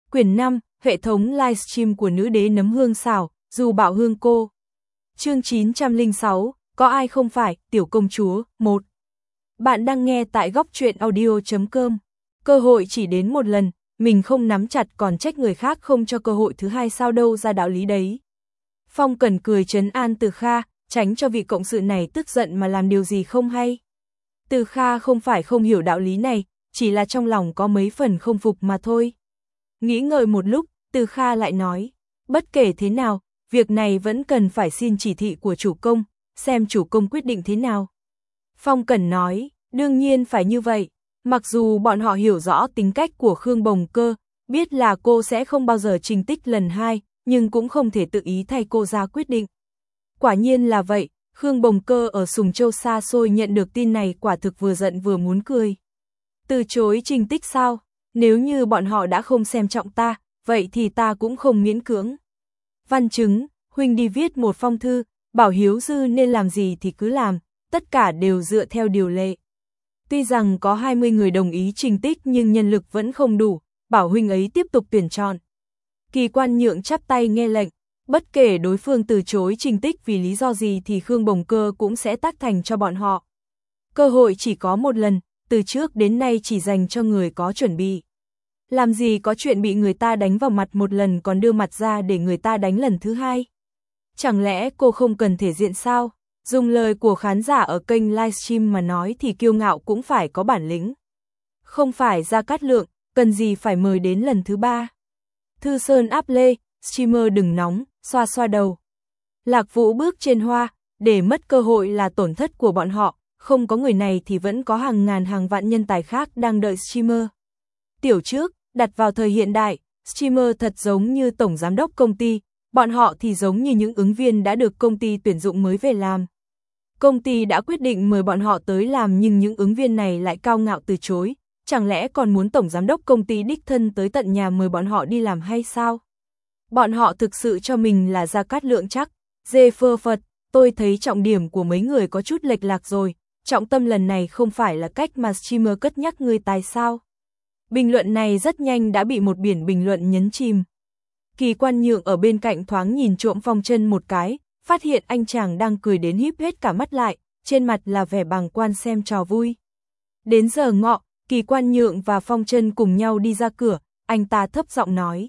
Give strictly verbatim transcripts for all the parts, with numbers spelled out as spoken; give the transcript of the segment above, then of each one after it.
Quyển năm, hệ thống livestream của nữ đế nấm hương xào, dù bảo hương cô. Chương chín trăm lẻ sáu, có ai không phải, tiểu công chúa, một. Bạn đang nghe tại góc truyện audio chấm com. Cơ hội chỉ đến một lần, mình không nắm chặt còn trách người khác không cho cơ hội thứ hai sao đâu ra đạo lý đấy. Phong Cẩn cười trấn an Từ Kha, tránh cho vị cộng sự này tức giận mà làm điều gì không hay. Từ Kha không phải không hiểu đạo lý này, chỉ là trong lòng có mấy phần không phục mà thôi. Nghĩ ngợi một lúc, Từ Kha lại nói, bất kể thế nào, việc này vẫn cần phải xin chỉ thị của chủ công, xem chủ công quyết định thế nào. Phong Cẩn nói, đương nhiên phải như vậy, mặc dù bọn họ hiểu rõ tính cách của Khương Bồng Cơ, biết là cô sẽ không bao giờ trình tích lần hai, nhưng cũng không thể tự ý thay cô ra quyết định. Quả nhiên là vậy, Khương Bồng Cơ ở Sùng Châu xa xôi nhận được tin này quả thực vừa giận vừa muốn cười. Từ chối trình tích sao? Nếu như bọn họ đã không xem trọng ta, vậy thì ta cũng không miễn cưỡng. Văn chứng, huynh đi viết một phong thư, bảo Hiếu Dư nên làm gì thì cứ làm, tất cả đều dựa theo điều lệ. Tuy rằng có hai mươi người đồng ý trình tích nhưng nhân lực vẫn không đủ, bảo huynh ấy tiếp tục tuyển chọn. Kỳ Quan Nhượng chắp tay nghe lệnh, bất kể đối phương từ chối trình tích vì lý do gì thì Khương Bồng Cơ cũng sẽ tác thành cho bọn họ. Cơ hội chỉ có một lần, từ trước đến nay chỉ dành cho người có chuẩn bị. Làm gì có chuyện bị người ta đánh vào mặt một lần còn đưa mặt ra để người ta đánh lần thứ hai. Chẳng lẽ cô không cần thể diện sao? Dùng lời của khán giả ở kênh livestream mà nói thì kiêu ngạo cũng phải có bản lĩnh. Không phải Gia Cát Lượng, cần gì phải mời đến lần thứ ba. Thư Sơn áp lê, streamer đừng nóng, xoa xoa đầu. Lạc Vũ bước trên hoa, để mất cơ hội là tổn thất của bọn họ, không có người này thì vẫn có hàng ngàn hàng vạn nhân tài khác đang đợi streamer. Tiểu trước, đặt vào thời hiện đại, streamer thật giống như tổng giám đốc công ty, bọn họ thì giống như những ứng viên đã được công ty tuyển dụng mới về làm. Công ty đã quyết định mời bọn họ tới làm nhưng những ứng viên này lại cao ngạo từ chối, chẳng lẽ còn muốn tổng giám đốc công ty đích thân tới tận nhà mời bọn họ đi làm hay sao? Bọn họ thực sự cho mình là Gia Cát Lượng chắc, dê phơ phật, tôi thấy trọng điểm của mấy người có chút lệch lạc rồi, trọng tâm lần này không phải là cách mà streamer cất nhắc người tài sao? Bình luận này rất nhanh đã bị một biển bình luận nhấn chìm. Kỳ Quan Nhượng ở bên cạnh thoáng nhìn trộm Phong Chân một cái, phát hiện anh chàng đang cười đến híp hết cả mắt lại, trên mặt là vẻ bàng quan xem trò vui. Đến giờ ngọ, Kỳ Quan Nhượng và Phong Chân cùng nhau đi ra cửa, anh ta thấp giọng nói.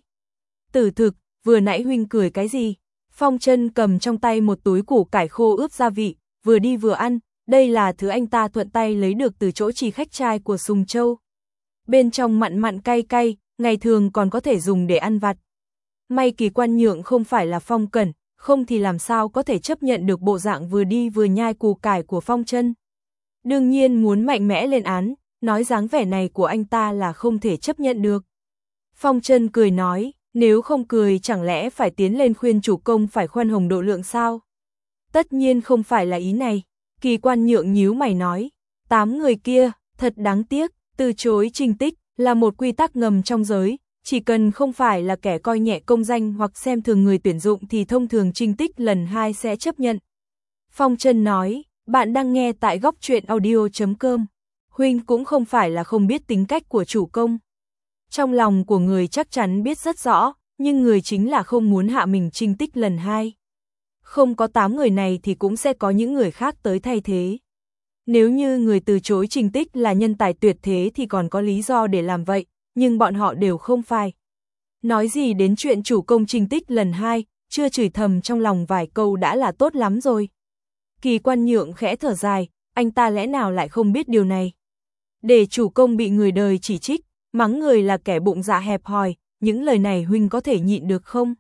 Tử thực, vừa nãy huynh cười cái gì? Phong Chân cầm trong tay một túi củ cải khô ướp gia vị, vừa đi vừa ăn, đây là thứ anh ta thuận tay lấy được từ chỗ trì khách trai của Sùng Châu. Bên trong mặn mặn cay cay, ngày thường còn có thể dùng để ăn vặt. May Kỳ Quan Nhượng không phải là Phong Cẩn, không thì làm sao có thể chấp nhận được bộ dạng vừa đi vừa nhai củ cải của Phong Chân. Đương nhiên muốn mạnh mẽ lên án, nói dáng vẻ này của anh ta là không thể chấp nhận được. Phong Chân cười nói, nếu không cười chẳng lẽ phải tiến lên khuyên chủ công phải khoan hồng độ lượng sao? Tất nhiên không phải là ý này. Kỳ Quan Nhượng nhíu mày nói, tám người kia, thật đáng tiếc, từ chối trình tích là một quy tắc ngầm trong giới, chỉ cần không phải là kẻ coi nhẹ công danh hoặc xem thường người tuyển dụng thì thông thường trình tích lần hai sẽ chấp nhận. Phong Chân nói, bạn đang nghe tại góc truyện audio chấm com. Huynh cũng không phải là không biết tính cách của chủ công. Trong lòng của người chắc chắn biết rất rõ, nhưng người chính là không muốn hạ mình trình tích lần hai. Không có tám người này thì cũng sẽ có những người khác tới thay thế. Nếu như người từ chối trình tích là nhân tài tuyệt thế thì còn có lý do để làm vậy, nhưng bọn họ đều không phải. Nói gì đến chuyện chủ công trình tích lần hai, chưa chửi thầm trong lòng vài câu đã là tốt lắm rồi. Kỳ Quan Nhượng khẽ thở dài, anh ta lẽ nào lại không biết điều này. Để chủ công bị người đời chỉ trích, mắng người là kẻ bụng dạ hẹp hòi, những lời này huynh có thể nhịn được không?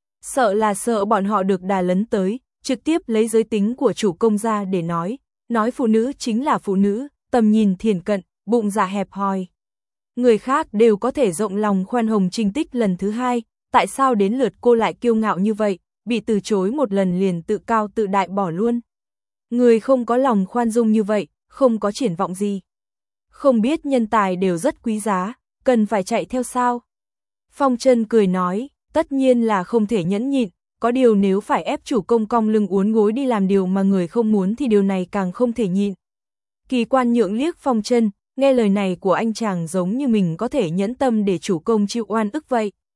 Sợ là sợ bọn họ được đà lấn tới, trực tiếp lấy giới tính của chủ công ra để nói, nói phụ nữ chính là phụ nữ, tầm nhìn thiển cận, bụng dạ hẹp hòi. Người khác đều có thể rộng lòng khoan hồng trình tích lần thứ hai, tại sao đến lượt cô lại kiêu ngạo như vậy, bị từ chối một lần liền tự cao tự đại bỏ luôn. Người không có lòng khoan dung như vậy, không có triển vọng gì. Không biết nhân tài đều rất quý giá, cần phải chạy theo sao? Phong Chân cười nói, tất nhiên là không thể nhẫn nhịn, có điều nếu phải ép chủ công cong lưng uốn gối đi làm điều mà người không muốn thì điều này càng không thể nhịn. Kỳ Quan Nhượng liếc Phong Chân, nghe lời này của anh chàng giống như mình có thể nhẫn tâm để chủ công chịu oan ức vậy.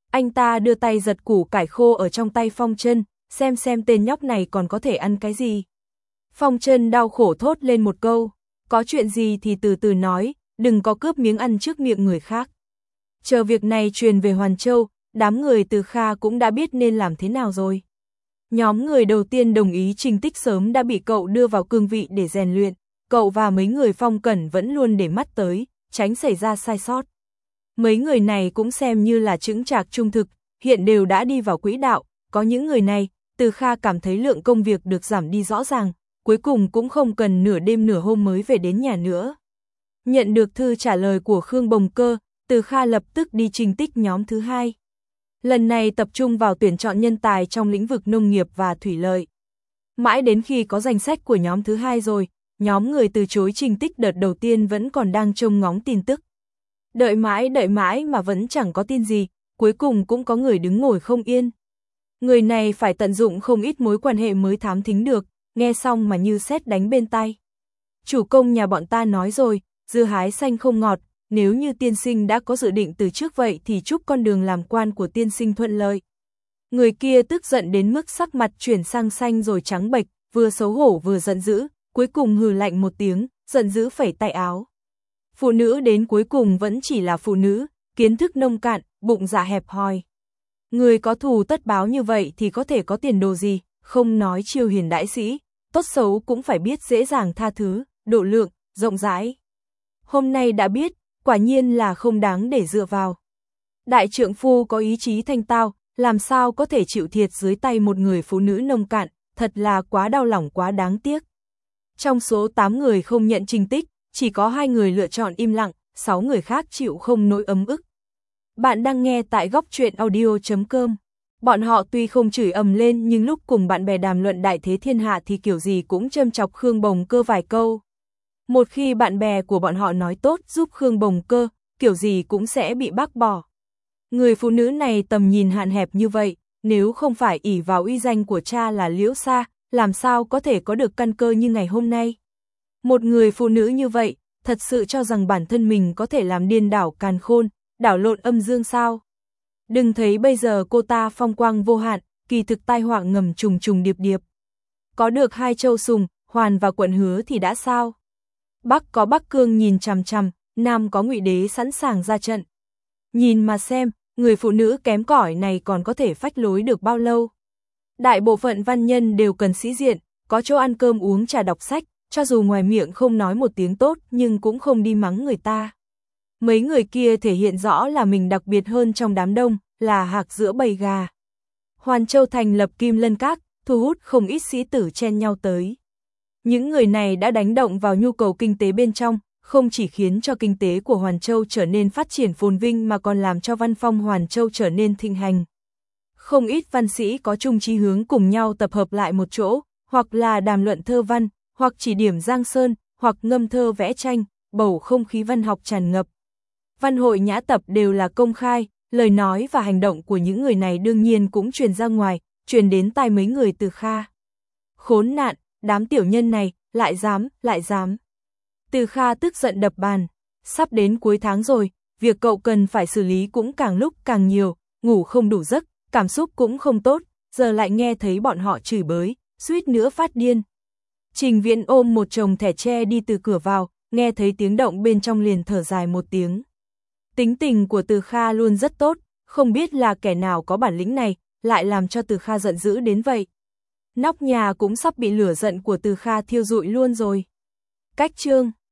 Anh ta đưa tay giật củ cải khô ở trong tay Phong Trân, xem xem tên nhóc này còn có thể ăn cái gì. Phong Trân đau khổ thốt lên một câu, có chuyện gì thì từ từ nói, đừng có cướp miếng ăn trước miệng người khác. Chờ việc này truyền về Hoàn Châu, đám người Từ Kha cũng đã biết nên làm thế nào rồi. Nhóm người đầu tiên đồng ý Trình Tích sớm đã bị cậu đưa vào cương vị để rèn luyện, cậu và mấy người Phong Cẩn vẫn luôn để mắt tới, tránh xảy ra sai sót. Mấy người này cũng xem như là chững chạc trung thực, hiện đều đã đi vào quỹ đạo, có những người này, Từ Kha cảm thấy lượng công việc được giảm đi rõ ràng, cuối cùng cũng không cần nửa đêm nửa hôm mới về đến nhà nữa. Nhận được thư trả lời của Khương Bồng Cơ, Từ Kha lập tức đi Trình Tích nhóm thứ hai. Lần này tập trung vào tuyển chọn nhân tài trong lĩnh vực nông nghiệp và thủy lợi. Mãi đến khi có danh sách của nhóm thứ hai rồi, nhóm người từ chối Trình Tích đợt đầu tiên vẫn còn đang trông ngóng tin tức. Đợi mãi đợi mãi mà vẫn chẳng có tin gì, cuối cùng cũng có người đứng ngồi không yên. Người này phải tận dụng không ít mối quan hệ mới thám thính được, nghe xong mà như sét đánh bên tai. Chủ công nhà bọn ta nói rồi, dưa hái xanh không ngọt, nếu như tiên sinh đã có dự định từ trước vậy thì chúc con đường làm quan của tiên sinh thuận lợi. Người kia tức giận đến mức sắc mặt chuyển sang xanh rồi trắng bệch, vừa xấu hổ vừa giận dữ, cuối cùng hừ lạnh một tiếng, giận dữ phẩy tay áo. Phụ nữ đến cuối cùng vẫn chỉ là phụ nữ, kiến thức nông cạn, bụng dạ hẹp hòi. Người có thù tất báo như vậy thì có thể có tiền đồ gì, không nói chiêu hiền đại sĩ, tốt xấu cũng phải biết dễ dàng tha thứ, độ lượng, rộng rãi. Hôm nay đã biết, quả nhiên là không đáng để dựa vào. Đại trượng phu có ý chí thanh tao, làm sao có thể chịu thiệt dưới tay một người phụ nữ nông cạn, thật là quá đau lòng quá đáng tiếc. Trong số tám người không nhận Trình Tích, chỉ có hai người lựa chọn im lặng, sáu người khác chịu không nỗi ấm ức. Bạn đang nghe tại góc truyện audio chấm com. Bọn họ tuy không chửi ầm lên nhưng lúc cùng bạn bè đàm luận đại thế thiên hạ thì kiểu gì cũng châm chọc Khương Bồng Cơ vài câu. Một khi bạn bè của bọn họ nói tốt giúp Khương Bồng Cơ, kiểu gì cũng sẽ bị bác bỏ. Người phụ nữ này tầm nhìn hạn hẹp như vậy, nếu không phải ỷ vào uy danh của cha là Liễu Sa, làm sao có thể có được căn cơ như ngày hôm nay. Một người phụ nữ như vậy, thật sự cho rằng bản thân mình có thể làm điên đảo càn khôn, đảo lộn âm dương sao. Đừng thấy bây giờ cô ta phong quang vô hạn, kỳ thực tai họa ngầm trùng trùng điệp điệp. Có được hai châu sùng, Hoàn và Quận Hứa thì đã sao? Bắc có Bắc Cương nhìn chằm chằm, Nam có Ngụy Đế sẵn sàng ra trận. Nhìn mà xem, người phụ nữ kém cỏi này còn có thể phách lối được bao lâu? Đại bộ phận văn nhân đều cần sĩ diện, có chỗ ăn cơm uống trà đọc sách, cho dù ngoài miệng không nói một tiếng tốt nhưng cũng không đi mắng người ta. Mấy người kia thể hiện rõ là mình đặc biệt hơn trong đám đông, là hạc giữa bầy gà. Hoàn Châu thành lập Kim Lân Các, thu hút không ít sĩ tử chen nhau tới. Những người này đã đánh động vào nhu cầu kinh tế bên trong, không chỉ khiến cho kinh tế của Hoàn Châu trở nên phát triển phồn vinh mà còn làm cho văn phong Hoàn Châu trở nên thịnh hành. Không ít văn sĩ có chung chí hướng cùng nhau tập hợp lại một chỗ, hoặc là đàm luận thơ văn, hoặc chỉ điểm giang sơn, hoặc ngâm thơ vẽ tranh, bầu không khí văn học tràn ngập. Văn hội nhã tập đều là công khai, lời nói và hành động của những người này đương nhiên cũng truyền ra ngoài, truyền đến tai mấy người Từ Kha. Khốn nạn, đám tiểu nhân này, lại dám, lại dám. Từ Kha tức giận đập bàn, sắp đến cuối tháng rồi, việc cậu cần phải xử lý cũng càng lúc càng nhiều, ngủ không đủ giấc, cảm xúc cũng không tốt, giờ lại nghe thấy bọn họ chửi bới, suýt nữa phát điên. Trình Viễn ôm một chồng thẻ tre đi từ cửa vào, nghe thấy tiếng động bên trong liền thở dài một tiếng. Tính tình của Từ Kha luôn rất tốt, không biết là kẻ nào có bản lĩnh này, lại làm cho Từ Kha giận dữ đến vậy. Nóc nhà cũng sắp bị lửa giận của Từ Kha thiêu rụi luôn rồi. Cách chương